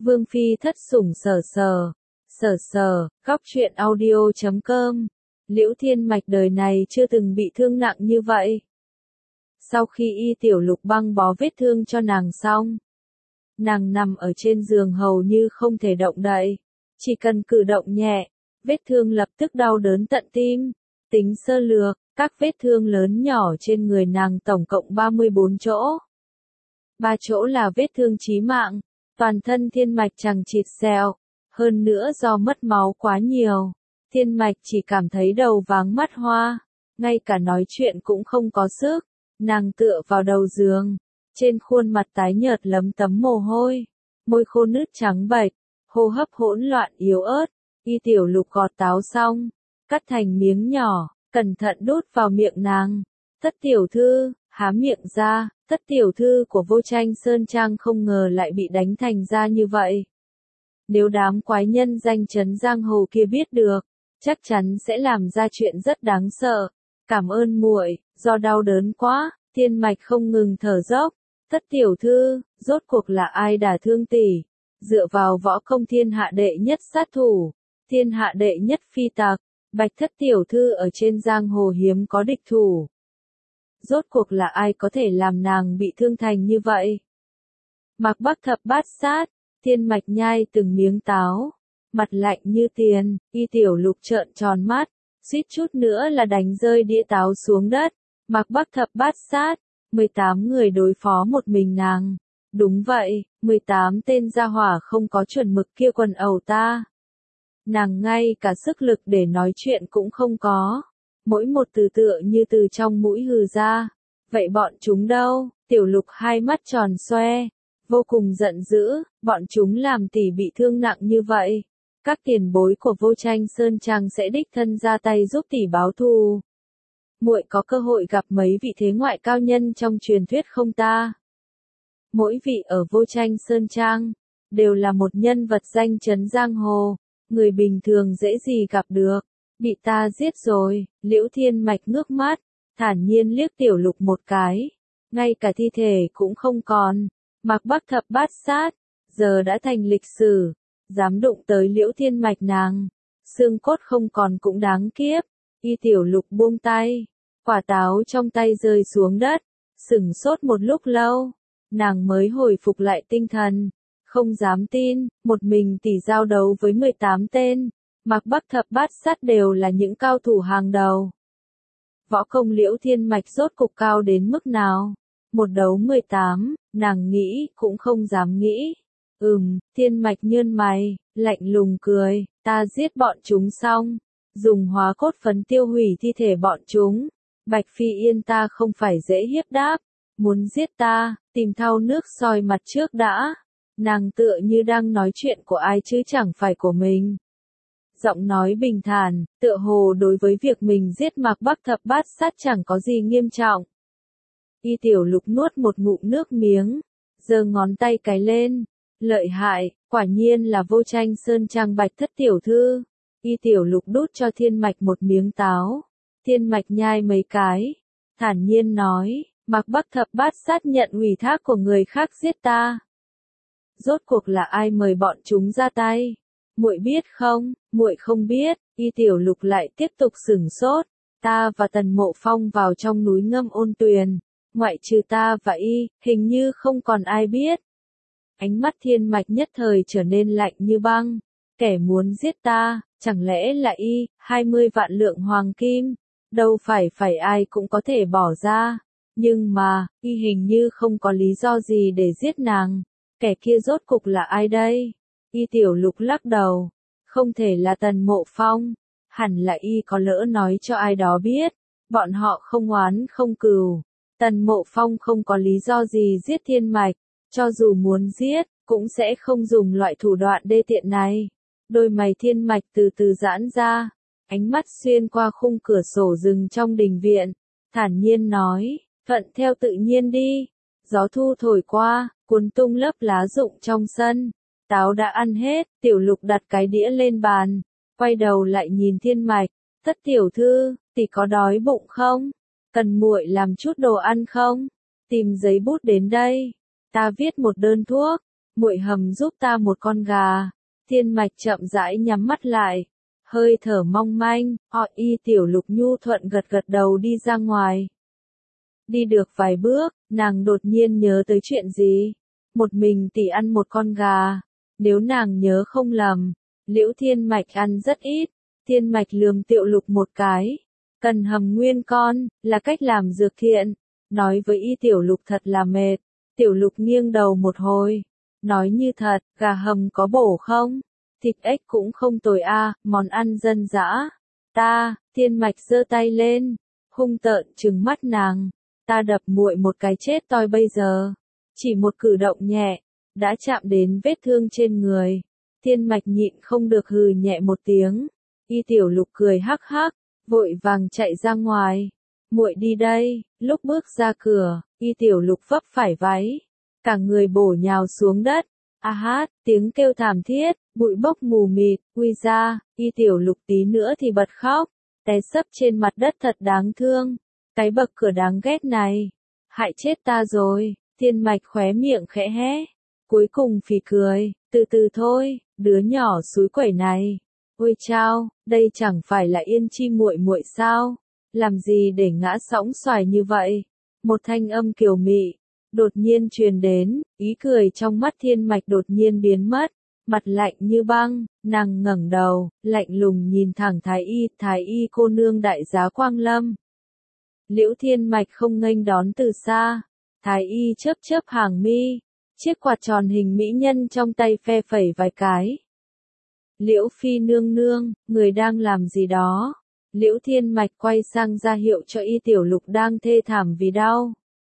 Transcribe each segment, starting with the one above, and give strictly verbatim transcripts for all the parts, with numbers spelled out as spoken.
Vương phi thất sủng sở sờ, sở sờ, góc truyện audio chấm com. Liễu Thiên Mạch đời này chưa từng bị thương nặng như vậy. Sau khi y tiểu lục băng bó vết thương cho nàng xong, nàng nằm ở trên giường hầu như không thể động đậy, chỉ cần cử động nhẹ, vết thương lập tức đau đớn tận tim. Tính sơ lược, các vết thương lớn nhỏ trên người nàng tổng cộng ba mươi bốn chỗ. Ba chỗ là vết thương chí mạng, toàn thân Thiên Mạch chằng chịt sẹo, hơn nữa do mất máu quá nhiều, Thiên Mạch chỉ cảm thấy đầu váng mắt hoa, ngay cả nói chuyện cũng không có sức. Nàng tựa vào đầu giường, trên khuôn mặt tái nhợt lấm tấm mồ hôi, môi khô nứt trắng bệch, hô hấp hỗn loạn yếu ớt. Y tiểu lục gọt táo xong, cắt thành miếng nhỏ, cẩn thận đút vào miệng nàng. Thất tiểu thư, há miệng ra, thất tiểu thư của Vô Tranh Sơn Trang không ngờ lại bị đánh thành ra như vậy. Nếu đám quái nhân danh chấn giang hồ kia biết được, chắc chắn sẽ làm ra chuyện rất đáng sợ. Cảm ơn muội, do đau đớn quá, Thiên Mạch không ngừng thở dốc. Thất tiểu thư, rốt cuộc là ai đả thương tỷ? Dựa vào võ công thiên hạ đệ nhất sát thủ, thiên hạ đệ nhất phi tặc, Bạch thất tiểu thư ở trên giang hồ hiếm có địch thủ. Rốt cuộc là ai có thể làm nàng bị thương thành như vậy? Mạc Bắc thập bát sát, Thiên Mạch nhai từng miếng táo, mặt lạnh như tiền. Y tiểu lục trợn tròn mắt, suýt chút nữa là đánh rơi đĩa táo xuống đất. Mạc Bắc thập bát sát, mười tám người đối phó một mình nàng. Đúng vậy, mười tám tên gia hỏa không có chuẩn mực kia quần ẩu ta. Nàng ngay cả sức lực để nói chuyện cũng không có. Mỗi một từ tựa như từ trong mũi hừ ra. Vậy bọn chúng đâu? Tiểu lục hai mắt tròn xoe, vô cùng giận dữ. Bọn chúng làm tỷ bị thương nặng như vậy, các tiền bối của Vô Tranh Sơn Trang sẽ đích thân ra tay giúp tỷ báo thù. Muội có cơ hội gặp mấy vị thế ngoại cao nhân trong truyền thuyết không ta? Mỗi vị ở Vô Tranh Sơn Trang đều là một nhân vật danh chấn giang hồ, người bình thường dễ gì gặp được. Bị ta giết rồi. Liễu Thiên Mạch ngước mắt, thản nhiên liếc tiểu lục một cái, ngay cả thi thể cũng không còn. Mạc Bắc thập bát sát, giờ đã thành lịch sử, dám đụng tới Liễu Thiên Mạch nàng, xương cốt không còn cũng đáng kiếp. Y tiểu lục buông tay, quả táo trong tay rơi xuống đất, sửng sốt một lúc lâu, nàng mới hồi phục lại tinh thần, không dám tin, một mình tỷ giao đấu với mười tám tên, Mạc Bắc thập bát sát đều là những cao thủ hàng đầu. Võ công Liễu Thiên Mạch rốt cục cao đến mức nào? Một đấu mười tám, nàng nghĩ cũng không dám nghĩ. Ừm, Thiên Mạch nhơn mày, lạnh lùng cười, ta giết bọn chúng xong, dùng hóa cốt phấn tiêu hủy thi thể bọn chúng. Bạch Phi Yên ta không phải dễ hiếp đáp, muốn giết ta, tìm thau nước soi mặt trước đã. Nàng tựa như đang nói chuyện của ai chứ chẳng phải của mình. Giọng nói bình thản, tựa hồ đối với việc mình giết Mạc Bắc thập bát sát chẳng có gì nghiêm trọng. Y tiểu lục nuốt một ngụm nước miếng, giơ ngón tay cái lên. Lợi hại, quả nhiên là Vô Tranh Sơn Trang Bạch thất tiểu thư. Y tiểu lục đút cho Thiên Mạch một miếng táo. Thiên Mạch nhai mấy cái, thản nhiên nói, Mạc Bắc thập bát sát nhận ủy thác của người khác giết ta. Rốt cuộc là ai mời bọn chúng ra tay? Muội biết không? Muội không biết. Y tiểu lục lại tiếp tục sửng sốt. Ta và Tần Mộ Phong vào trong núi Ngâm Ôn Tuyền, ngoại trừ ta và y, hình như không còn ai biết. Ánh mắt Thiên Mạch nhất thời trở nên lạnh như băng. Kẻ muốn giết ta, chẳng lẽ là y? Hai mươi vạn lượng hoàng kim, đâu phải phải ai cũng có thể bỏ ra. Nhưng mà, y hình như không có lý do gì để giết nàng. Kẻ kia rốt cục là ai đây? Y tiểu lục lắc đầu. Không thể là Tần Mộ Phong. Hẳn là y có lỡ nói cho ai đó biết. Bọn họ không oán không cừu. Tần Mộ Phong không có lý do gì giết Thiên Mạch. Cho dù muốn giết, cũng sẽ không dùng loại thủ đoạn đê tiện này. Đôi mày Thiên Mạch từ từ giãn ra. Ánh mắt xuyên qua khung cửa sổ rừng trong đình viện. Thản nhiên nói, thuận theo tự nhiên đi. Gió thu thổi qua, cuốn tung lớp lá rụng trong sân. Táo đã ăn hết, tiểu lục đặt cái đĩa lên bàn, quay đầu lại nhìn Thiên Mạch. Thất tiểu thư, tỷ có đói bụng không? Cần muội làm chút đồ ăn không? Tìm giấy bút đến đây, ta viết một đơn thuốc. muội hầm giúp ta một con gà. Thiên Mạch chậm rãi nhắm mắt lại, hơi thở mong manh, họ Y Tiểu Lục nhu thuận gật gật đầu đi ra ngoài. Đi được vài bước, nàng đột nhiên nhớ tới chuyện gì. Một mình tỷ ăn một con gà. Nếu nàng nhớ không lầm, Liễu Thiên Mạch ăn rất ít. Thiên Mạch lườm Tiểu Lục một cái. Cần hầm nguyên con, là cách làm dược thiện. Nói với Y Tiểu Lục thật là mệt. Tiểu Lục nghiêng đầu một hồi. Nói như thật, gà hầm có bổ không? Thịt ếch cũng không tồi a, món ăn dân dã. Ta, Thiên Mạch giơ tay lên, hung tợn trừng mắt nàng. Ta đập muội một cái chết toi bây giờ. Chỉ một cử động nhẹ, đã chạm đến vết thương trên người. Thiên Mạch nhịn không được hừ nhẹ một tiếng. Y Tiểu Lục cười hắc hắc, vội vàng chạy ra ngoài. Muội đi đây. Lúc bước ra cửa, Y Tiểu Lục vấp phải váy, cả người bổ nhào xuống đất. A hát, tiếng kêu thảm thiết, bụi bốc mù mịt, quy ra, Y Tiểu Lục tí nữa thì bật khóc, té sấp trên mặt đất thật đáng thương. Cái bậc cửa đáng ghét này, hại chết ta rồi. Thiên Mạch khóe miệng khẽ hé, cuối cùng phì cười, từ từ thôi, đứa nhỏ xúi quẩy này. Ôi chao, đây chẳng phải là Yên Chi muội muội sao? Làm gì để ngã sõng xoài như vậy? Một thanh âm kiều mị đột nhiên truyền đến, ý cười trong mắt Thiên Mạch đột nhiên biến mất, mặt lạnh như băng, nàng ngẩng đầu, lạnh lùng nhìn thẳng Thái Y, Thái Y cô nương đại giá quang lâm. Liễu Thiên Mạch không nghênh đón từ xa, Thái Y chớp chớp hàng mi, chiếc quạt tròn hình mỹ nhân trong tay phe phẩy vài cái. Liễu Phi nương nương, người đang làm gì đó? Liễu Thiên Mạch quay sang ra hiệu cho Y Tiểu Lục đang thê thảm vì đau.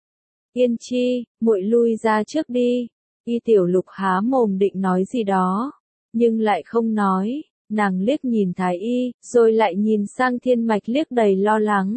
Yên Chi, muội lui ra trước đi. Y Tiểu Lục há mồm định nói gì đó, nhưng lại không nói. Nàng liếc nhìn Thái Y, rồi lại nhìn sang Thiên Mạch liếc đầy lo lắng.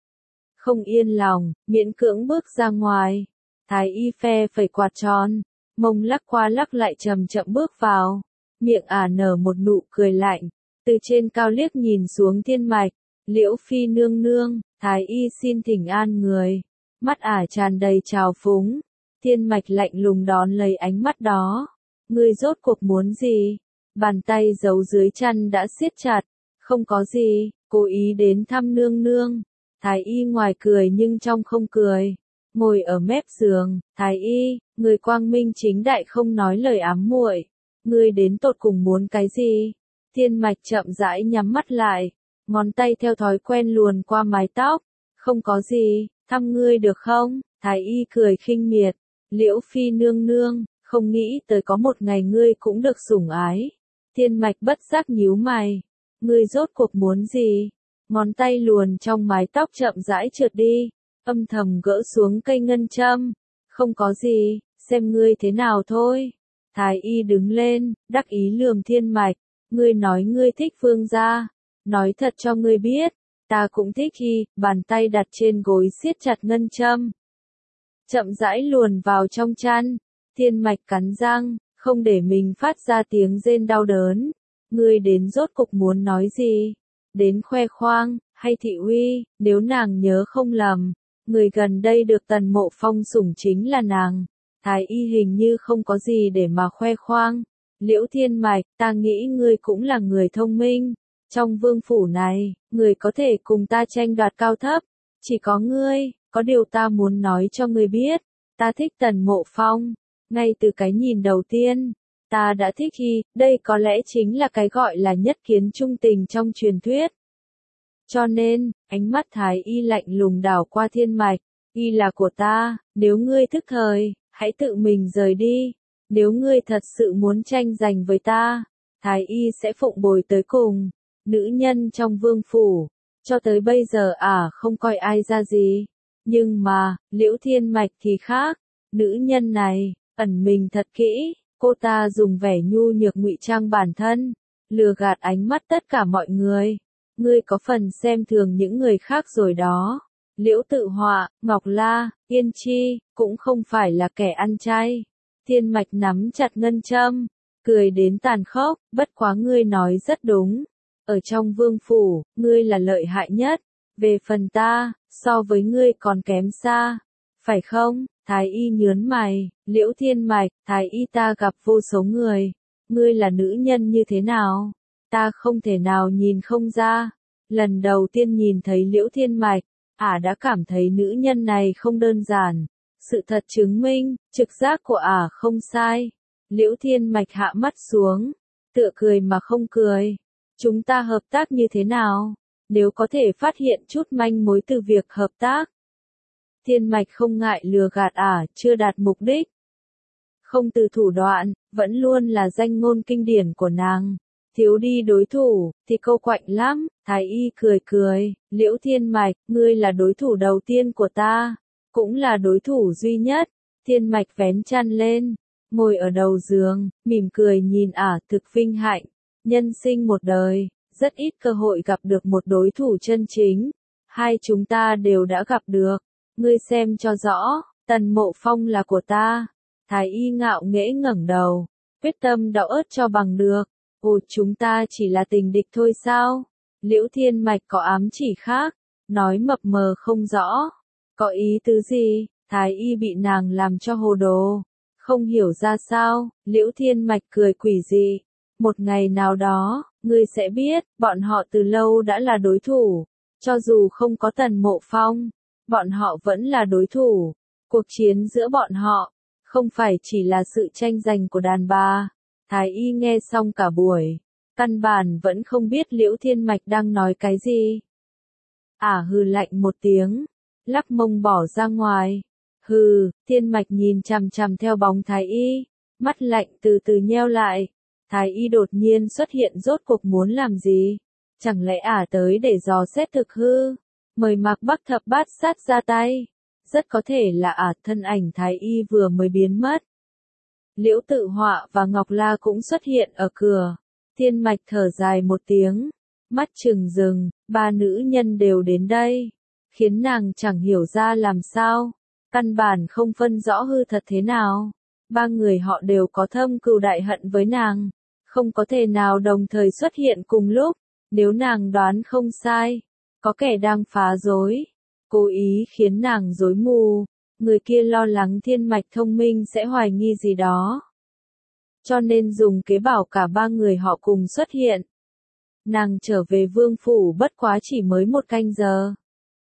Không yên lòng, miễn cưỡng bước ra ngoài. Thái Y phe phẩy quạt tròn, mông lắc qua lắc lại chậm chậm bước vào. Miệng ả nở một nụ cười lạnh, từ trên cao liếc nhìn xuống Thiên Mạch. Liễu Phi nương nương, Thái Y xin thỉnh an người. Mắt ả tràn đầy trào phúng. Thiên Mạch lạnh lùng đón lấy ánh mắt đó. Ngươi rốt cuộc muốn gì? Bàn tay giấu dưới chăn đã siết chặt. Không có gì, cố ý đến thăm nương nương. Thái Y ngoài cười nhưng trong không cười. Ngồi ở mép giường, Thái Y, người quang minh chính đại không nói lời ám muội. Ngươi đến tột cùng muốn cái gì? Thiên Mạch chậm rãi nhắm mắt lại, ngón tay theo thói quen luồn qua mái tóc. Không có gì, thăm ngươi được không? Thái Y cười khinh miệt. Liễu Phi nương nương, không nghĩ tới có một ngày ngươi cũng được sủng ái. Thiên Mạch bất giác nhíu mày. Ngươi rốt cuộc muốn gì? Ngón tay luồn trong mái tóc chậm rãi trượt đi, âm thầm gỡ xuống cây ngân châm. Không có gì, xem ngươi thế nào thôi. Thái Y đứng lên, đắc ý lườm Thiên Mạch. Ngươi nói ngươi thích Phương gia. Nói thật cho ngươi biết, ta cũng thích y. Bàn tay đặt trên gối siết chặt ngân châm, chậm rãi luồn vào trong chăn. Thiên Mạch cắn răng, không để mình phát ra tiếng rên đau đớn. Ngươi đến rốt cục muốn nói gì? Đến khoe khoang, hay thị uy? Nếu nàng nhớ không lầm, người gần đây được Tần Mộ Phong sủng chính là nàng. Thái Y hình như không có gì để mà khoe khoang. Liễu Thiên Mạch, ta nghĩ ngươi cũng là người thông minh. Trong vương phủ này, người có thể cùng ta tranh đoạt cao thấp. Chỉ có ngươi, có điều ta muốn nói cho ngươi biết. Ta thích Tần Mộ Phong. Ngay từ cái nhìn đầu tiên, ta đã thích y. Đây có lẽ chính là cái gọi là nhất kiến trung tình trong truyền thuyết. Cho nên, ánh mắt Thái Y lạnh lùng đảo qua Thiên Mạch. Y là của ta, nếu ngươi thức thời, hãy tự mình rời đi. Nếu ngươi thật sự muốn tranh giành với ta, Thái Y sẽ phụng bồi tới cùng. Nữ nhân trong vương phủ, cho tới bây giờ à không coi ai ra gì. Nhưng mà, Liễu Thiên Mạch thì khác. Nữ nhân này, ẩn mình thật kỹ, cô ta dùng vẻ nhu nhược ngụy trang bản thân, lừa gạt ánh mắt tất cả mọi người. Ngươi có phần xem thường những người khác rồi đó. Liễu Tự Họa, Ngọc La, Yên Chi, cũng không phải là kẻ ăn chay. Thiên Mạch nắm chặt ngân châm, cười đến tàn khốc, bất quá ngươi nói rất đúng. Ở trong vương phủ, ngươi là lợi hại nhất. Về phần ta, so với ngươi còn kém xa. phải không? Thái y nhớn mày, Liễu Thiên Mạch, Thái y ta gặp vô số người, ngươi là nữ nhân như thế nào? Ta không thể nào nhìn không ra. Lần đầu tiên nhìn thấy Liễu Thiên Mạch, ả đã cảm thấy nữ nhân này không đơn giản. Sự thật chứng minh, trực giác của ả không sai. Liễu Thiên Mạch hạ mắt xuống, tựa cười mà không cười. Chúng ta hợp tác như thế nào? Nếu có thể phát hiện chút manh mối từ việc hợp tác. Thiên Mạch không ngại lừa gạt ả, chưa đạt mục đích. Không từ thủ đoạn, vẫn luôn là danh ngôn kinh điển của nàng. Thiếu đi đối thủ, thì câu quạnh lắm. Thái y cười cười, Liễu Thiên Mạch, ngươi là đối thủ đầu tiên của ta, cũng là đối thủ duy nhất. Thiên Mạch vén chăn lên, ngồi ở đầu giường, mỉm cười nhìn ả, thực vinh hạnh. Nhân sinh một đời, rất ít cơ hội gặp được một đối thủ chân chính. Hai chúng ta đều đã gặp được. Ngươi xem cho rõ, Tần Mộ Phong là của ta. Thái y ngạo nghễ ngẩng đầu, quyết tâm đau ớt cho bằng được. Ồ, chúng ta chỉ là tình địch thôi sao? Liễu Thiên Mạch có ám chỉ khác, nói mập mờ không rõ. Có ý tứ gì? Thái y bị nàng làm cho hồ đồ. Không hiểu ra sao, Liễu Thiên Mạch cười quỷ dị. Một ngày nào đó, ngươi sẽ biết, bọn họ từ lâu đã là đối thủ. Cho dù không có Tần Mộ Phong, bọn họ vẫn là đối thủ. Cuộc chiến giữa bọn họ, không phải chỉ là sự tranh giành của đàn bà. Thái y nghe xong cả buổi, căn bản vẫn không biết Liễu Thiên Mạch đang nói cái gì. Ả hừ lạnh một tiếng, lắc mông bỏ ra ngoài. Hừ, Thiên Mạch nhìn chằm chằm theo bóng Thái y, mắt lạnh từ từ nheo lại. Thái y đột nhiên xuất hiện rốt cuộc muốn làm gì? Chẳng lẽ ả tới để dò xét thực hư? Mời Mạc Bắc Thập Bát Sát ra tay. Rất có thể là ả, thân ảnh Thái y vừa mới biến mất. Liễu Tự Họa và Ngọc La cũng xuất hiện ở cửa. Thiên Mạch thở dài một tiếng, mắt trừng rừng, ba nữ nhân đều đến đây, khiến nàng chẳng hiểu ra làm sao, căn bản không phân rõ hư thật thế nào. Ba người họ đều có thâm cừu đại hận với nàng, không có thể nào đồng thời xuất hiện cùng lúc. Nếu nàng đoán không sai, có kẻ đang phá rối, cố ý khiến nàng rối mù. Người kia lo lắng Thiên Mạch thông minh sẽ hoài nghi gì đó, cho nên dùng kế bảo cả ba người họ cùng xuất hiện. Nàng trở về vương phủ bất quá chỉ mới một canh giờ.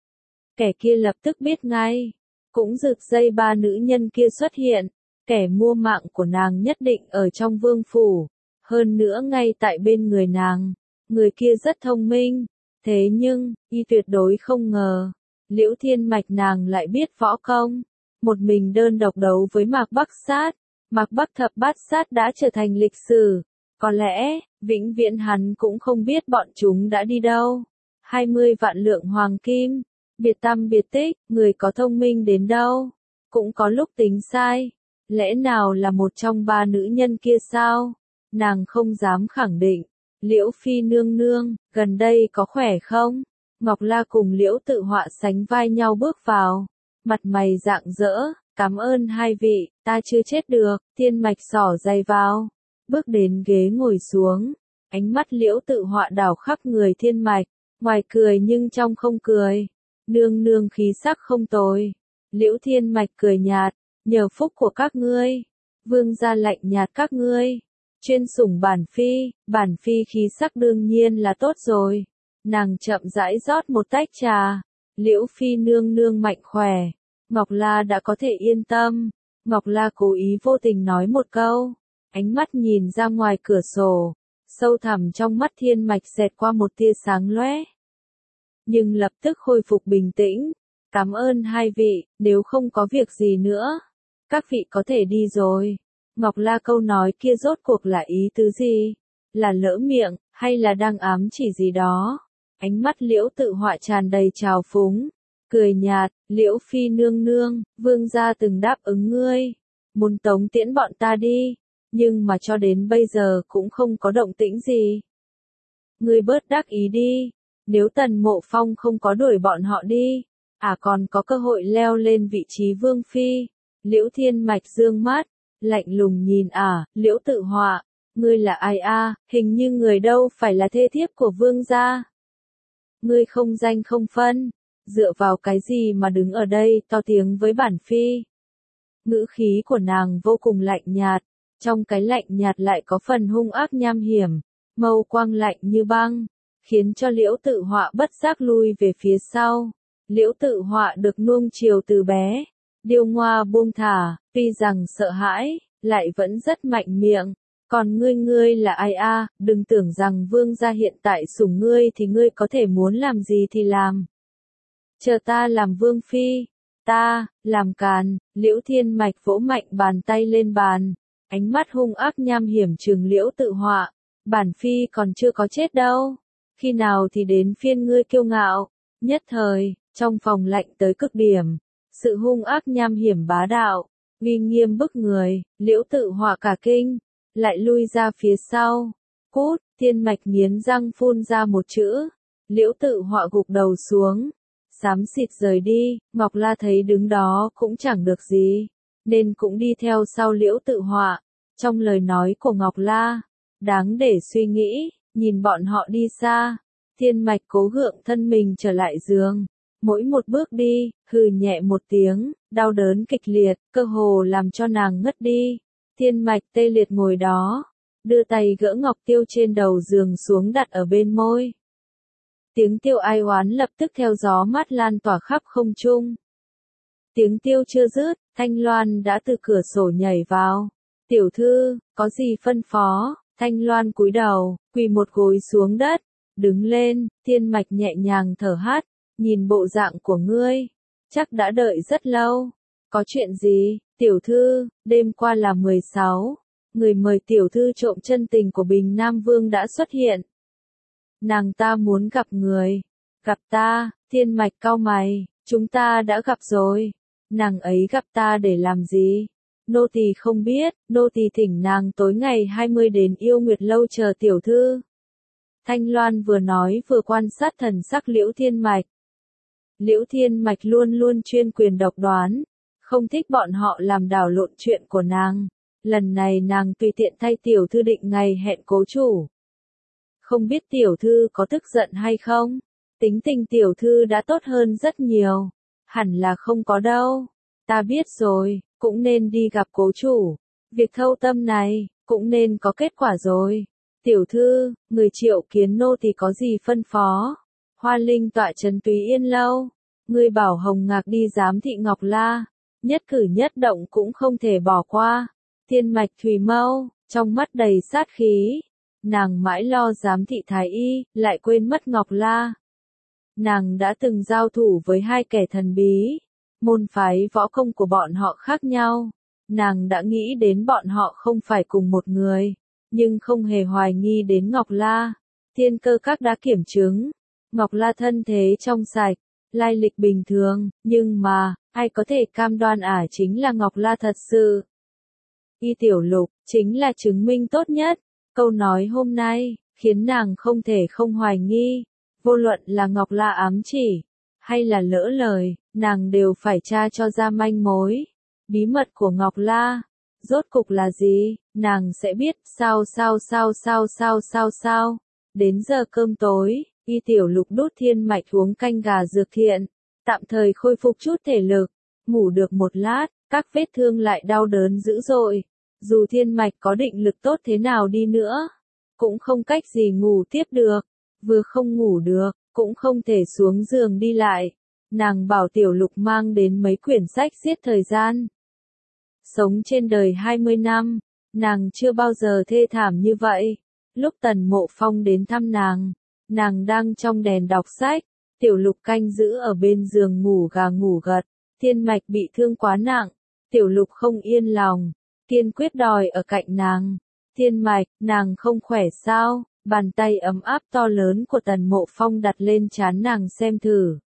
Kẻ kia lập tức biết ngay, cũng rực dây ba nữ nhân kia xuất hiện. Kẻ mua mạng của nàng nhất định ở trong vương phủ, hơn nữa ngay tại bên người nàng. Người kia rất thông minh, thế nhưng, y tuyệt đối không ngờ, Liễu Thiên Mạch nàng lại biết võ công. Một mình đơn độc đấu với Mạc Bắc Sát, Mạc Bắc Thập Bát Sát đã trở thành lịch sử. Có lẽ, vĩnh viễn hắn cũng không biết bọn chúng đã đi đâu. hai mươi vạn lượng hoàng kim, biệt tăm biệt tích, người có thông minh đến đâu, cũng có lúc tính sai. Lẽ nào là một trong ba nữ nhân kia sao? Nàng không dám khẳng định. Liễu Phi nương nương, gần đây có khỏe không? Ngọc La cùng Liễu Tự Họa sánh vai nhau bước vào. Mặt mày rạng rỡ, cảm ơn hai vị, ta chưa chết được. Thiên Mạch xỏ giày vào, bước đến ghế ngồi xuống. Ánh mắt Liễu Tự Họa đảo khắp người Thiên Mạch, ngoài cười nhưng trong không cười. Nương nương khí sắc không tồi. Liễu Thiên Mạch cười nhạt, nhờ phúc của các ngươi, vương gia lạnh nhạt các ngươi, chuyên sủng bản phi, bản phi khí sắc đương nhiên là tốt rồi. Nàng chậm rãi rót một tách trà. Liễu Phi nương nương mạnh khỏe, Ngọc La đã có thể yên tâm. Ngọc La cố ý vô tình nói một câu, ánh mắt nhìn ra ngoài cửa sổ, sâu thẳm trong mắt Thiên Mạch xẹt qua một tia sáng lóe, nhưng lập tức khôi phục bình tĩnh. Cảm ơn hai vị, nếu không có việc gì nữa, các vị có thể đi rồi. Ngọc La câu nói kia rốt cuộc là ý tứ gì? Là lỡ miệng, hay là đang ám chỉ gì đó? Ánh mắt Liễu Tự Họa tràn đầy trào phúng, cười nhạt, Liễu Phi nương nương, vương gia từng đáp ứng ngươi, muốn tống tiễn bọn ta đi, nhưng mà cho đến bây giờ cũng không có động tĩnh gì. Ngươi bớt đắc ý đi, nếu Tần Mộ Phong không có đuổi bọn họ đi, à còn có cơ hội leo lên vị trí vương phi. Liễu Thiên Mạch dương mắt, lạnh lùng nhìn ả, Liễu Tự Họa, ngươi là ai a? Hình như người đâu phải là thê thiếp của vương gia. Ngươi không danh không phân, dựa vào cái gì mà đứng ở đây to tiếng với bản phi. Ngữ khí của nàng vô cùng lạnh nhạt, trong cái lạnh nhạt lại có phần hung ác nham hiểm, mâu quang lạnh như băng, khiến cho Liễu Tự Họa bất giác lui về phía sau. Liễu Tự Họa được nuông chiều từ bé, điêu ngoa buông thả, tuy rằng sợ hãi, lại vẫn rất mạnh miệng. Còn ngươi ngươi là ai a? Đừng tưởng rằng vương gia hiện tại sủng ngươi thì ngươi có thể muốn làm gì thì làm. Chờ ta làm vương phi, ta, làm càn. Liễu Thiên Mạch vỗ mạnh bàn tay lên bàn, ánh mắt hung ác nham hiểm trừng Liễu Tự Họa, bản phi còn chưa có chết đâu, khi nào thì đến phiên ngươi kiêu ngạo. Nhất thời, trong phòng lạnh tới cực điểm, sự hung ác nham hiểm bá đạo, uy nghiêm bức người, Liễu Tự Họa cả kinh, lại lui ra phía sau. Cút. Thiên Mạch nghiến răng phun ra một chữ. Liễu Tự Họa gục đầu xuống, xám xịt rời đi. Ngọc La thấy đứng đó cũng chẳng được gì, nên cũng đi theo sau Liễu Tự Họa. Trong lời nói của Ngọc La, đáng để suy nghĩ. Nhìn bọn họ đi xa, Thiên Mạch cố gượng thân mình trở lại giường, mỗi một bước đi, hừ nhẹ một tiếng, đau đớn kịch liệt, cơ hồ làm cho nàng ngất đi. Thiên Mạch tê liệt ngồi đó, đưa tay gỡ ngọc tiêu trên đầu giường xuống đặt ở bên môi. Tiếng tiêu ai oán lập tức theo gió mát lan tỏa khắp không trung. Tiếng tiêu chưa dứt, Thanh Loan đã từ cửa sổ nhảy vào. Tiểu thư, có gì phân phó? Thanh Loan cúi đầu, quỳ một gối xuống đất, đứng lên. Thiên Mạch nhẹ nhàng thở hắt, nhìn bộ dạng của ngươi, chắc đã đợi rất lâu. Có chuyện gì? Tiểu thư, đêm qua là mười sáu, người mời tiểu thư trộm chân tình của Bình Nam Vương đã xuất hiện. Nàng ta muốn gặp người. Gặp ta? Thiên Mạch cau mày, chúng ta đã gặp rồi. Nàng ấy gặp ta để làm gì? Nô tỳ không biết, nô tỳ thỉnh nàng tối ngày hai mươi đến Yêu Nguyệt Lâu chờ tiểu thư. Thanh Loan vừa nói vừa quan sát thần sắc Liễu Thiên Mạch. Liễu Thiên Mạch luôn luôn chuyên quyền độc đoán, không thích bọn họ làm đảo lộn chuyện của nàng. Lần này nàng tùy tiện thay tiểu thư định ngày hẹn cố chủ. Không biết tiểu thư có tức giận hay không? Tính tình tiểu thư đã tốt hơn rất nhiều. Hẳn là không có đâu. Ta biết rồi, cũng nên đi gặp cố chủ. Việc thâu tâm này, cũng nên có kết quả rồi. Tiểu thư, người triệu kiến nô thì có gì phân phó? Hoa Linh tọa trấn Túy Yên Lâu. Ngươi bảo Hồng Ngạc đi giám thị Ngọc La. Nhất cử nhất động cũng không thể bỏ qua. Thiên Mạch Thùy Mâu, trong mắt đầy sát khí. Nàng mãi lo giám thị Thái Y, lại quên mất Ngọc La. Nàng đã từng giao thủ với hai kẻ thần bí. Môn phái võ công của bọn họ khác nhau. Nàng đã nghĩ đến bọn họ không phải cùng một người, nhưng không hề hoài nghi đến Ngọc La. Thiên Cơ Các đã kiểm chứng, Ngọc La thân thế trong sạch, lai lịch bình thường, nhưng mà, ai có thể cam đoan ả chính là Ngọc La thật sự. Y Tiểu Lục, chính là chứng minh tốt nhất. Câu nói hôm nay, khiến nàng không thể không hoài nghi. Vô luận là Ngọc La ám chỉ, hay là lỡ lời, nàng đều phải tra cho ra manh mối. Bí mật của Ngọc La, rốt cục là gì, nàng sẽ biết. Sao sao sao sao sao sao sao. Đến giờ cơm tối, Y Tiểu Lục đút Thiên Mạch uống canh gà dược thiện, tạm thời khôi phục chút thể lực. Ngủ được một lát, các vết thương lại đau đớn dữ dội. Dù Thiên Mạch có định lực tốt thế nào đi nữa, cũng không cách gì ngủ tiếp được. Vừa không ngủ được, cũng không thể xuống giường đi lại. Nàng bảo Tiểu Lục mang đến mấy quyển sách giết thời gian. Sống trên đời hai mươi năm, nàng chưa bao giờ thê thảm như vậy. Lúc Tần Mộ Phong đến thăm nàng, nàng đang trong đèn đọc sách. Tiểu Lục canh giữ ở bên giường ngủ gà ngủ gật. Thiên Mạch bị thương quá nặng, Tiểu Lục không yên lòng, kiên quyết đòi ở cạnh nàng. Thiên Mạch, nàng không khỏe sao? Bàn tay ấm áp to lớn của Tần Mộ Phong đặt lên trán nàng xem thử.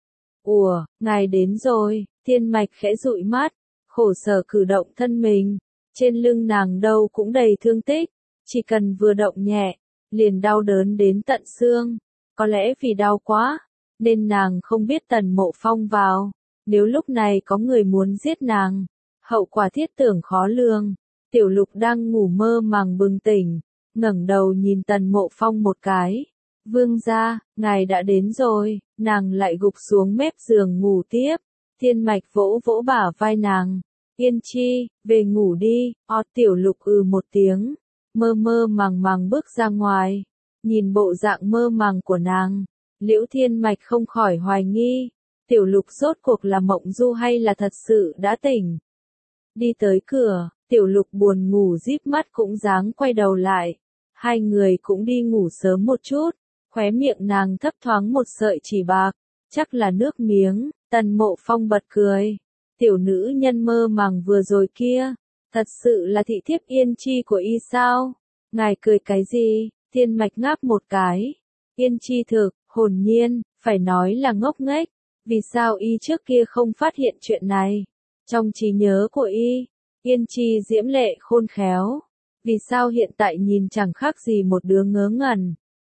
Ủa, ngài đến rồi. Thiên Mạch khẽ dụi mắt, khổ sở cử động thân mình. Trên lưng nàng đâu cũng đầy thương tích, chỉ cần vừa động nhẹ, liền đau đớn đến tận xương. Có lẽ vì đau quá, nên nàng không biết Tần Mộ Phong vào. Nếu lúc này có người muốn giết nàng, hậu quả thiết tưởng khó lường. Tiểu Lục đang ngủ mơ màng bừng tỉnh, ngẩng đầu nhìn Tần Mộ Phong một cái, Vương gia, ngài đã đến rồi, nàng lại gục xuống mép giường ngủ tiếp. Thiên Mạch vỗ vỗ bả vai nàng. Yên Chi, về ngủ đi, o Tiểu Lục ừ một tiếng. Mơ mơ màng màng bước ra ngoài. Nhìn bộ dạng mơ màng của nàng, Liễu Thiên Mạch không khỏi hoài nghi. Tiểu Lục rốt cuộc là mộng du hay là thật sự đã tỉnh. Đi tới cửa, Tiểu Lục buồn ngủ díp mắt cũng dáng quay đầu lại. Hai người cũng đi ngủ sớm một chút. Khóe miệng nàng thấp thoáng một sợi chỉ bạc, chắc là nước miếng. Tần Mộ Phong bật cười. Tiểu nữ nhân mơ màng vừa rồi kia, thật sự là thị thiếp Yên Chi của y sao? Ngài cười cái gì? Thiên Mạch ngáp một cái. Yên Chi thực, hồn nhiên, phải nói là ngốc nghếch. Vì sao y trước kia không phát hiện chuyện này? Trong trí nhớ của y, Yên Chi diễm lệ khôn khéo. Vì sao hiện tại nhìn chẳng khác gì một đứa ngớ ngẩn?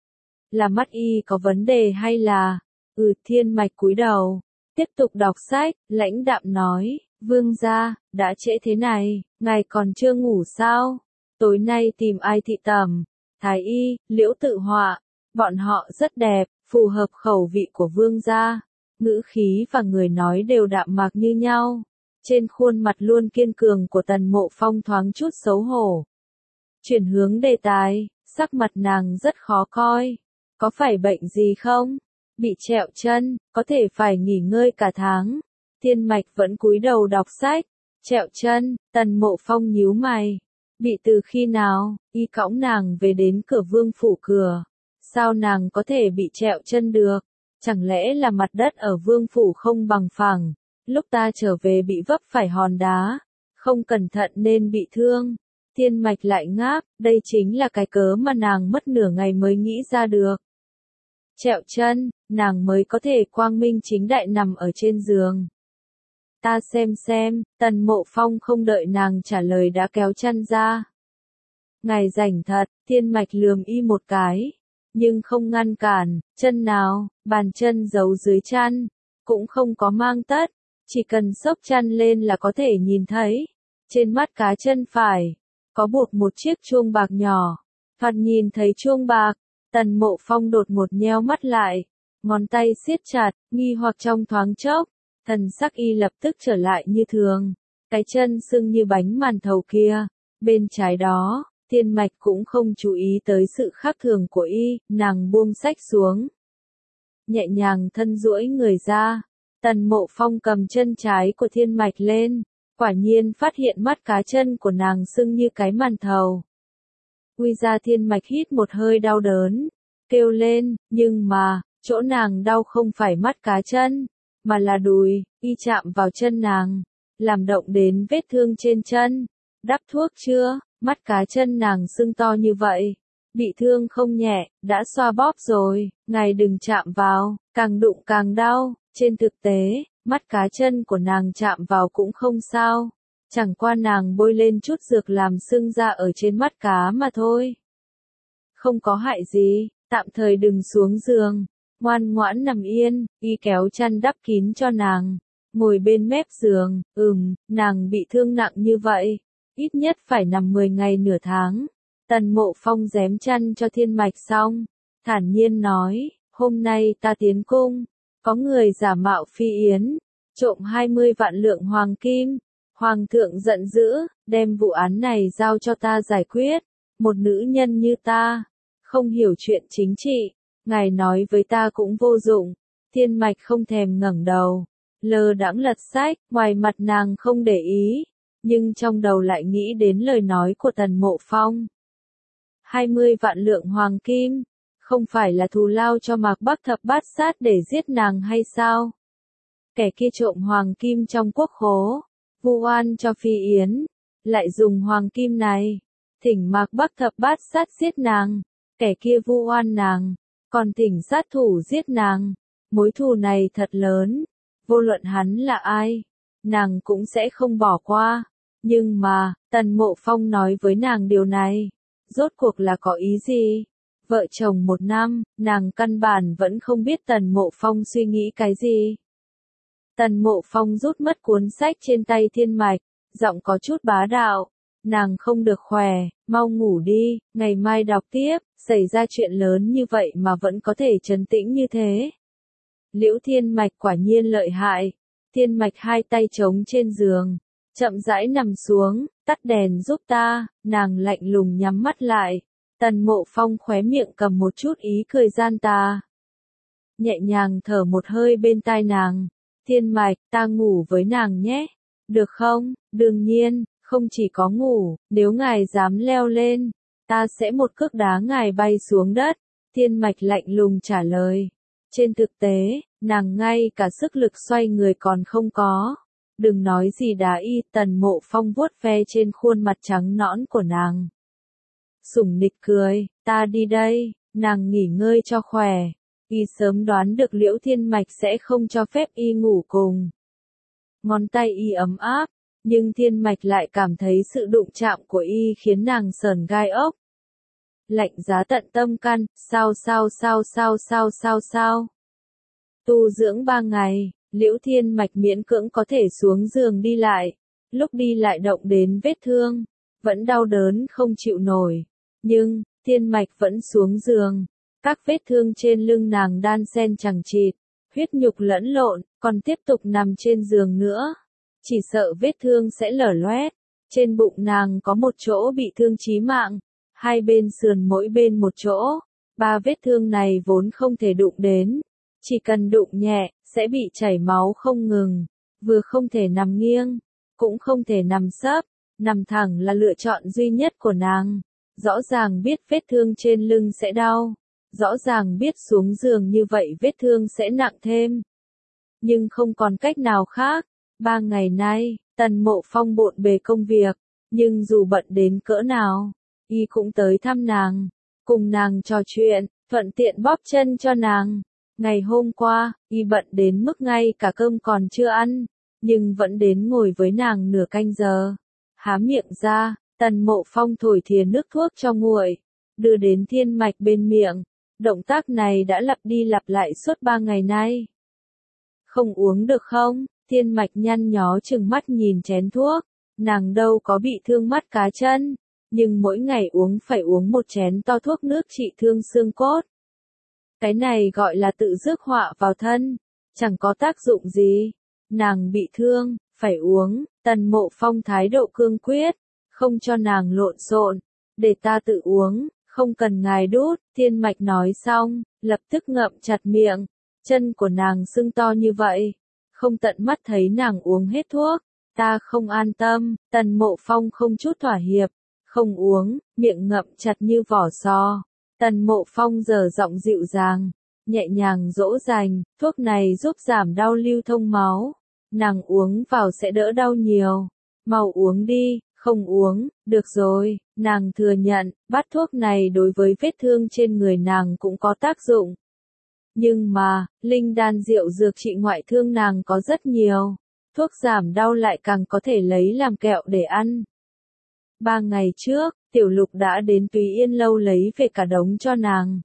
Là mắt y có vấn đề hay là... Ừ, Thiên Mạch cúi đầu, tiếp tục đọc sách, lãnh đạm nói, vương gia, đã trễ thế này, ngài còn chưa ngủ sao? Tối nay tìm ai thị tẩm? Thái y, Liễu Tự Họa, bọn họ rất đẹp, phù hợp khẩu vị của vương gia. Ngữ khí và người nói đều đạm mạc như nhau. Trên khuôn mặt luôn kiên cường của Tần Mộ Phong thoáng chút xấu hổ. Chuyển hướng đề tài, sắc mặt nàng rất khó coi. Có phải bệnh gì không? Bị trẹo chân, có thể phải nghỉ ngơi cả tháng. Thiên Mạch vẫn cúi đầu đọc sách. Trẹo chân, Tần Mộ Phong nhíu mày. Bị từ khi nào? Y cõng nàng về đến cửa vương phủ cửa. Sao nàng có thể bị trẹo chân được? Chẳng lẽ là mặt đất ở vương phủ không bằng phẳng? Lúc ta trở về bị vấp phải hòn đá, không cẩn thận nên bị thương. Thiên Mạch lại ngáp, đây chính là cái cớ mà nàng mất nửa ngày mới nghĩ ra được. Trẹo chân, nàng mới có thể quang minh chính đại nằm ở trên giường. Ta xem xem, Tần Mộ Phong không đợi nàng trả lời đã kéo chân ra. Ngài rảnh thật, Thiên Mạch lườm y một cái, nhưng không ngăn cản, chân nào, bàn chân giấu dưới chăn, cũng không có mang tất, chỉ cần xốc chăn lên là có thể nhìn thấy. Trên mắt cá chân phải, có buộc một chiếc chuông bạc nhỏ, thoạt nhìn thấy chuông bạc. Tần Mộ Phong đột ngột nheo mắt lại, ngón tay siết chặt, nghi hoặc trong thoáng chốc, thần sắc y lập tức trở lại như thường. Cái chân sưng như bánh màn thầu kia, bên trái đó, Thiên Mạch cũng không chú ý tới sự khác thường của y, nàng buông sách xuống. Nhẹ nhàng thân duỗi người ra, Tần Mộ Phong cầm chân trái của Thiên Mạch lên, quả nhiên phát hiện mắt cá chân của nàng sưng như cái màn thầu. Quy ra Thiên Mạch hít một hơi đau đớn, kêu lên, nhưng mà, chỗ nàng đau không phải mắt cá chân, mà là đùi. Y chạm vào chân nàng, làm động đến vết thương trên chân. Đắp thuốc chưa? Mắt cá chân nàng sưng to như vậy, bị thương không nhẹ, đã xoa bóp rồi, ngài đừng chạm vào, càng đụng càng đau. Trên thực tế, mắt cá chân của nàng chạm vào cũng không sao, chẳng qua nàng bôi lên chút dược làm sưng ra ở trên mắt cá mà thôi. Không có hại gì, tạm thời đừng xuống giường, ngoan ngoãn nằm yên. Y kéo chăn đắp kín cho nàng, ngồi bên mép giường. Ừm, nàng bị thương nặng như vậy, ít nhất phải nằm mười ngày nửa tháng. Tần Mộ Phong rém chăn cho Thiên Mạch xong, thản nhiên nói, hôm nay ta tiến cung, có người giả mạo phi yến, trộm hai mươi vạn lượng hoàng kim. Hoàng thượng giận dữ, đem vụ án này giao cho ta giải quyết. Một nữ nhân như ta, không hiểu chuyện chính trị, ngài nói với ta cũng vô dụng. Thiên Mạch không thèm ngẩng đầu, lơ đãng lật sách, ngoài mặt nàng không để ý, nhưng trong đầu lại nghĩ đến lời nói của Tần Mộ Phong. hai mươi vạn lượng hoàng kim, không phải là thù lao cho Mạc Bắc Thập Bát Sát để giết nàng hay sao? Kẻ kia trộm hoàng kim trong quốc khố, vu oan cho phi yến, lại dùng hoàng kim này, thỉnh Mạc Bắc Thập Bát Sát giết nàng. Kẻ kia vu oan nàng, còn thỉnh sát thủ giết nàng. Mối thù này thật lớn, vô luận hắn là ai, nàng cũng sẽ không bỏ qua. Nhưng mà, Tần Mộ Phong nói với nàng điều này, rốt cuộc là có ý gì? Vợ chồng một năm, nàng căn bản vẫn không biết Tần Mộ Phong suy nghĩ cái gì. Tần Mộ Phong rút mất cuốn sách trên tay Thiên Mạch, giọng có chút bá đạo, nàng không được khỏe, mau ngủ đi, ngày mai đọc tiếp, xảy ra chuyện lớn như vậy mà vẫn có thể trấn tĩnh như thế. Liễu Thiên Mạch quả nhiên lợi hại. Thiên Mạch hai tay trống trên giường, chậm rãi nằm xuống, tắt đèn giúp ta, nàng lạnh lùng nhắm mắt lại. Tần Mộ Phong khóe miệng cầm một chút ý cười gian tà. Nhẹ nhàng thở một hơi bên tai nàng. Thiên Mạch, ta ngủ với nàng nhé. Được không? Đương nhiên, không chỉ có ngủ, nếu ngài dám leo lên, ta sẽ một cước đá ngài bay xuống đất. Thiên Mạch lạnh lùng trả lời. Trên thực tế, nàng ngay cả sức lực xoay người còn không có. Đừng nói gì đá y, Tần Mộ Phong vuốt ve trên khuôn mặt trắng nõn của nàng. Sủng nịch cười, ta đi đây, nàng nghỉ ngơi cho khỏe. Y sớm đoán được Liễu Thiên Mạch sẽ không cho phép y ngủ cùng. Ngón tay y ấm áp, nhưng Thiên Mạch lại cảm thấy sự đụng chạm của y khiến nàng sởn gai ốc. Lạnh giá tận tâm can, sao sao sao sao sao sao sao. Tu dưỡng ba ngày, Liễu Thiên Mạch miễn cưỡng có thể xuống giường đi lại. Lúc đi lại động đến vết thương, vẫn đau đớn không chịu nổi. Nhưng, Thiên Mạch vẫn xuống giường. Các vết thương trên lưng nàng đan xen chằng chịt, huyết nhục lẫn lộn, còn tiếp tục nằm trên giường nữa. Chỉ sợ vết thương sẽ lở loét. Trên bụng nàng có một chỗ bị thương chí mạng, hai bên sườn mỗi bên một chỗ. Ba vết thương này vốn không thể đụng đến. Chỉ cần đụng nhẹ, sẽ bị chảy máu không ngừng. Vừa không thể nằm nghiêng, cũng không thể nằm sấp. Nằm thẳng là lựa chọn duy nhất của nàng. Rõ ràng biết vết thương trên lưng sẽ đau. Rõ ràng biết xuống giường như vậy vết thương sẽ nặng thêm. Nhưng không còn cách nào khác. Ba ngày nay, Tần Mộ Phong bộn bề công việc. Nhưng dù bận đến cỡ nào, y cũng tới thăm nàng. Cùng nàng trò chuyện, thuận tiện bóp chân cho nàng. Ngày hôm qua, y bận đến mức ngay cả cơm còn chưa ăn. Nhưng vẫn đến ngồi với nàng nửa canh giờ. Há miệng ra, Tần Mộ Phong thổi thìa nước thuốc cho nguội. Đưa đến Thiên Mạch bên miệng. Động tác này đã lặp đi lặp lại suốt ba ngày nay. Không uống được không? Thiên Mạch nhăn nhó chừng mắt nhìn chén thuốc. Nàng đâu có bị thương mắt cá chân. Nhưng mỗi ngày uống phải uống một chén to thuốc nước trị thương xương cốt. Cái này gọi là tự rước họa vào thân. Chẳng có tác dụng gì. Nàng bị thương, phải uống. Tần Mộ Phong thái độ cương quyết. Không cho nàng lộn xộn. Để ta tự uống. Không cần ngài đút, Thiên Mạch nói xong, lập tức ngậm chặt miệng. Chân của nàng sưng to như vậy. Không tận mắt thấy nàng uống hết thuốc. Ta không an tâm, Tần Mộ Phong không chút thỏa hiệp. Không uống, miệng ngậm chặt như vỏ sò. Tần Mộ Phong giờ giọng dịu dàng, nhẹ nhàng dỗ dành, thuốc này giúp giảm đau lưu thông máu. Nàng uống vào sẽ đỡ đau nhiều. Mau uống đi. Không uống, được rồi, nàng thừa nhận, bát thuốc này đối với vết thương trên người nàng cũng có tác dụng. Nhưng mà, linh đan rượu dược trị ngoại thương nàng có rất nhiều. Thuốc giảm đau lại càng có thể lấy làm kẹo để ăn. Ba ngày trước, Tiểu Lục đã đến Tùy Yên Lâu lấy về cả đống cho nàng.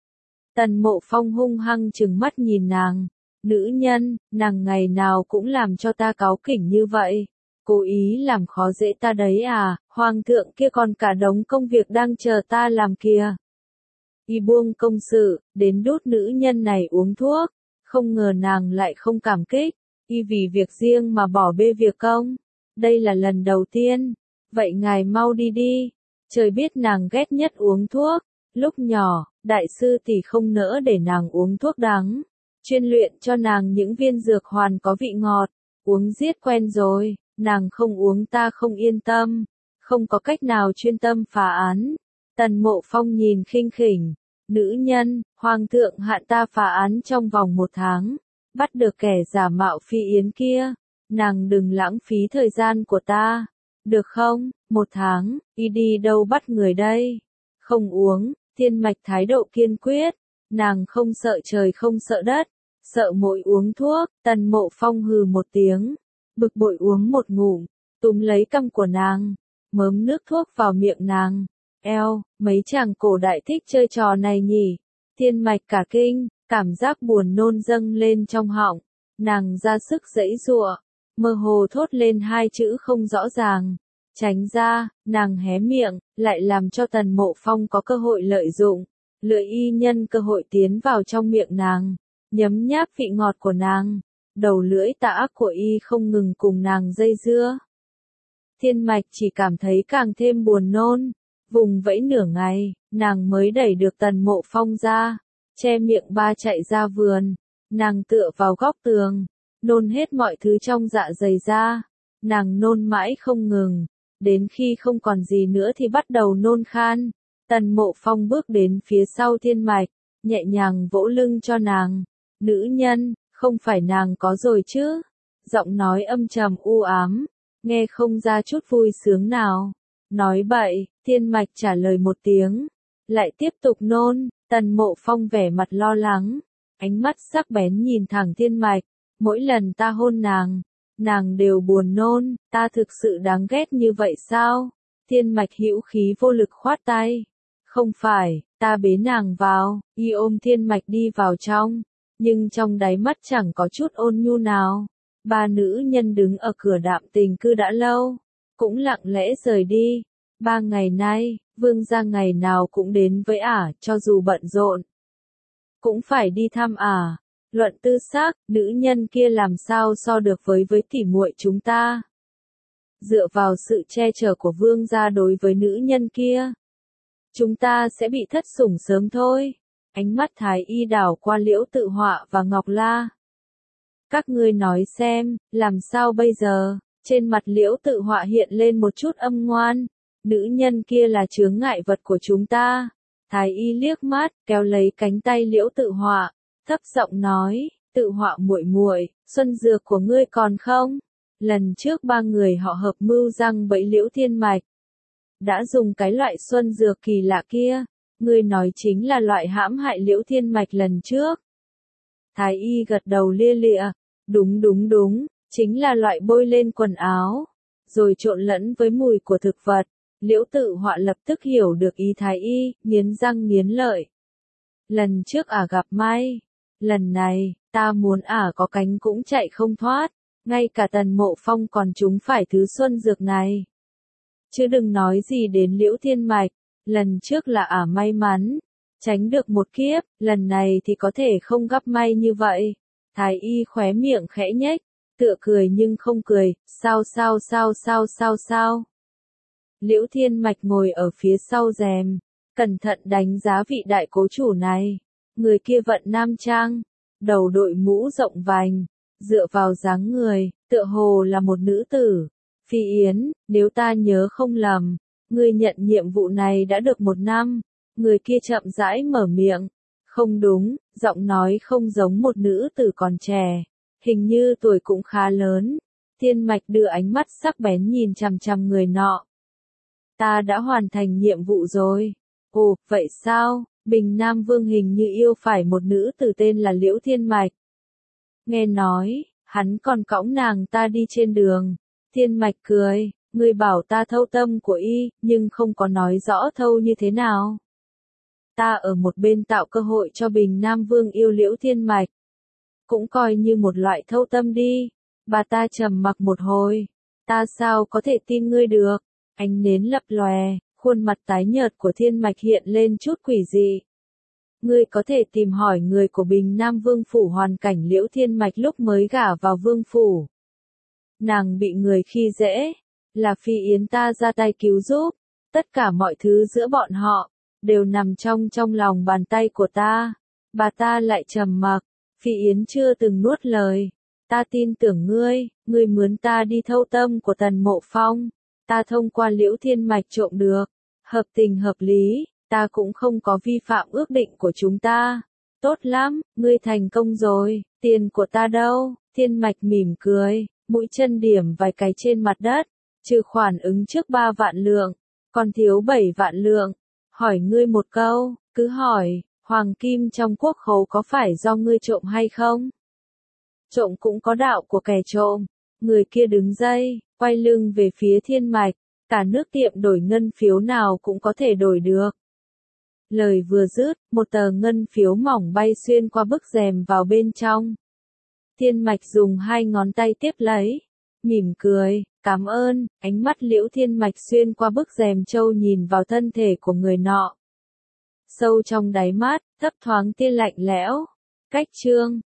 Tần Mộ Phong hung hăng trừng mắt nhìn nàng. Nữ nhân, nàng ngày nào cũng làm cho ta cáu kỉnh như vậy. Cố ý làm khó dễ ta đấy à, hoàng thượng kia còn cả đống công việc đang chờ ta làm kìa. Y buông công sự, đến đút nữ nhân này uống thuốc, không ngờ nàng lại không cảm kích, y vì việc riêng mà bỏ bê việc công. Đây là lần đầu tiên, vậy ngài mau đi đi, trời biết nàng ghét nhất uống thuốc. Lúc nhỏ, đại sư tỷ không nỡ để nàng uống thuốc đắng, chuyên luyện cho nàng những viên dược hoàn có vị ngọt, uống giết quen rồi. Nàng không uống ta không yên tâm, không có cách nào chuyên tâm phá án. Tần Mộ Phong nhìn khinh khỉnh, nữ nhân, hoàng thượng hạn ta phá án trong vòng một tháng, bắt được kẻ giả mạo Phi Yến kia, nàng đừng lãng phí thời gian của ta, được không? Một tháng, y đi đâu bắt người đây? Không uống, Thiên Mạch thái độ kiên quyết, nàng không sợ trời không sợ đất, sợ mỗi uống thuốc. Tần Mộ Phong hừ một tiếng. Bực bội uống một ngụm, túm lấy cằm của nàng, mớm nước thuốc vào miệng nàng. Eo, mấy chàng cổ đại thích chơi trò này nhỉ? Thiên Mạch cả kinh, cảm giác buồn nôn dâng lên trong họng. Nàng ra sức giãy giụa, mơ hồ thốt lên hai chữ không rõ ràng. Tránh ra, nàng hé miệng, lại làm cho Tần Mộ Phong có cơ hội lợi dụng. Lưỡi y nhân cơ hội tiến vào trong miệng nàng, nhấm nháp vị ngọt của nàng. Đầu lưỡi tà ác của y không ngừng cùng nàng dây dưa. Thiên Mạch chỉ cảm thấy càng thêm buồn nôn. Vùng vẫy nửa ngày, nàng mới đẩy được Tần Mộ Phong ra, che miệng ba chạy ra vườn. Nàng tựa vào góc tường, nôn hết mọi thứ trong dạ dày ra. Nàng nôn mãi không ngừng, đến khi không còn gì nữa thì bắt đầu nôn khan. Tần Mộ Phong bước đến phía sau Thiên Mạch, nhẹ nhàng vỗ lưng cho nàng. Nữ nhân, không phải nàng có rồi chứ? Giọng nói âm trầm u ám, nghe không ra chút vui sướng nào. Nói bậy, Thiên Mạch trả lời một tiếng, lại tiếp tục nôn. Tần Mộ Phong vẻ mặt lo lắng, ánh mắt sắc bén nhìn thẳng Thiên Mạch. Mỗi lần ta hôn nàng, nàng đều buồn nôn, ta thực sự đáng ghét như vậy sao? Thiên Mạch hữu khí vô lực khoát tay. Không phải, ta bế nàng vào, y ôm Thiên Mạch đi vào trong, nhưng trong đáy mắt chẳng có chút ôn nhu nào. Ba nữ nhân đứng ở cửa Đạm Tình Cư đã lâu, cũng lặng lẽ rời đi. Ba ngày nay, Vương gia ngày nào cũng đến với ả, cho dù bận rộn, cũng phải đi thăm ả. Luận tư xác, nữ nhân kia làm sao so được với với tỉ muội chúng ta. Dựa vào sự che chở của Vương gia đối với nữ nhân kia, chúng ta sẽ bị thất sủng sớm thôi. Ánh mắt Thái Y đảo qua Liễu Tự Họa và Ngọc La. Các ngươi nói xem, làm sao bây giờ? Trên mặt Liễu Tự Họa hiện lên một chút âm ngoan. Nữ nhân kia là chướng ngại vật của chúng ta. Thái Y liếc mắt, kéo lấy cánh tay Liễu Tự Họa, thấp giọng nói, Tự Họa muội muội, xuân dược của ngươi còn không? Lần trước ba người họ hợp mưu răng bẫy Liễu Thiên Mạch, đã dùng cái loại xuân dược kỳ lạ kia. Ngươi nói chính là loại hãm hại Liễu Thiên Mạch lần trước. Thái Y gật đầu lia lịa, đúng đúng đúng, chính là loại bôi lên quần áo, rồi trộn lẫn với mùi của thực vật. Liễu Tự Họa lập tức hiểu được ý Thái Y, nghiến răng nghiến lợi. Lần trước ả gặp may, lần này, ta muốn ả có cánh cũng chạy không thoát, ngay cả Tần Mộ Phong còn trúng phải thứ xuân dược này. Chứ đừng nói gì đến Liễu Thiên Mạch, lần trước là ả may mắn, tránh được một kiếp, lần này thì có thể không gặp may như vậy. Thái Y khóe miệng khẽ nhếch, tựa cười nhưng không cười, sao sao sao sao sao sao. Liễu Thiên Mạch ngồi ở phía sau rèm, cẩn thận đánh giá vị đại cố chủ này. Người kia vận nam trang, đầu đội mũ rộng vành, dựa vào dáng người, tựa hồ là một nữ tử. Phi Yến, nếu ta nhớ không lầm, ngươi nhận nhiệm vụ này đã được một năm. Người kia chậm rãi mở miệng. Không đúng, giọng nói không giống một nữ tử còn trẻ, hình như tuổi cũng khá lớn. Thiên Mạch đưa ánh mắt sắc bén nhìn chằm chằm người nọ. Ta đã hoàn thành nhiệm vụ rồi. Ồ, vậy sao? Bình Nam Vương hình như yêu phải một nữ tử tên là Liễu Thiên Mạch. Nghe nói, hắn còn cõng nàng ta đi trên đường. Thiên Mạch cười, ngươi bảo ta thâu tâm của y, nhưng không có nói rõ thâu như thế nào. Ta ở một bên tạo cơ hội cho Bình Nam Vương yêu Liễu Thiên Mạch. Cũng coi như một loại thâu tâm đi. Bà ta trầm mặc một hồi. Ta sao có thể tin ngươi được? Ánh nến lập lòe, khuôn mặt tái nhợt của Thiên Mạch hiện lên chút quỷ dị. Ngươi có thể tìm hỏi người của Bình Nam Vương phủ hoàn cảnh Liễu Thiên Mạch lúc mới gả vào vương phủ. Nàng bị người khi dễ, là Phi Yến ta ra tay cứu giúp. Tất cả mọi thứ giữa bọn họ đều nằm trong trong lòng bàn tay của ta. Bà ta lại trầm mặc. Phi Yến chưa từng nuốt lời. Ta tin tưởng ngươi, ngươi mướn ta đi thâu tâm của Tần Mộ Phong. Ta thông qua Liễu Thiên Mạch trộm được. Hợp tình hợp lý, ta cũng không có vi phạm ước định của chúng ta. Tốt lắm, ngươi thành công rồi, tiền của ta đâu? Thiên Mạch mỉm cười, mũi chân điểm vài cái trên mặt đất. Trừ khoản ứng trước ba vạn lượng, còn thiếu bảy vạn lượng. Hỏi ngươi một câu, cứ hỏi, hoàng kim trong quốc khố có phải do ngươi trộm hay không? Trộm cũng có đạo của kẻ trộm. Người kia đứng dậy, quay lưng về phía Thiên Mạch. Cả nước tiệm đổi ngân phiếu nào cũng có thể đổi được. Lời vừa dứt, một tờ ngân phiếu mỏng bay xuyên qua bức rèm vào bên trong. Thiên Mạch dùng hai ngón tay tiếp lấy, mỉm cười, Cảm ơn, ánh mắt Liễu Thiên Mạch xuyên qua bức rèm trâu nhìn vào thân thể của người nọ. Sâu trong đáy mắt, thấp thoáng tia lạnh lẽo. Cách chương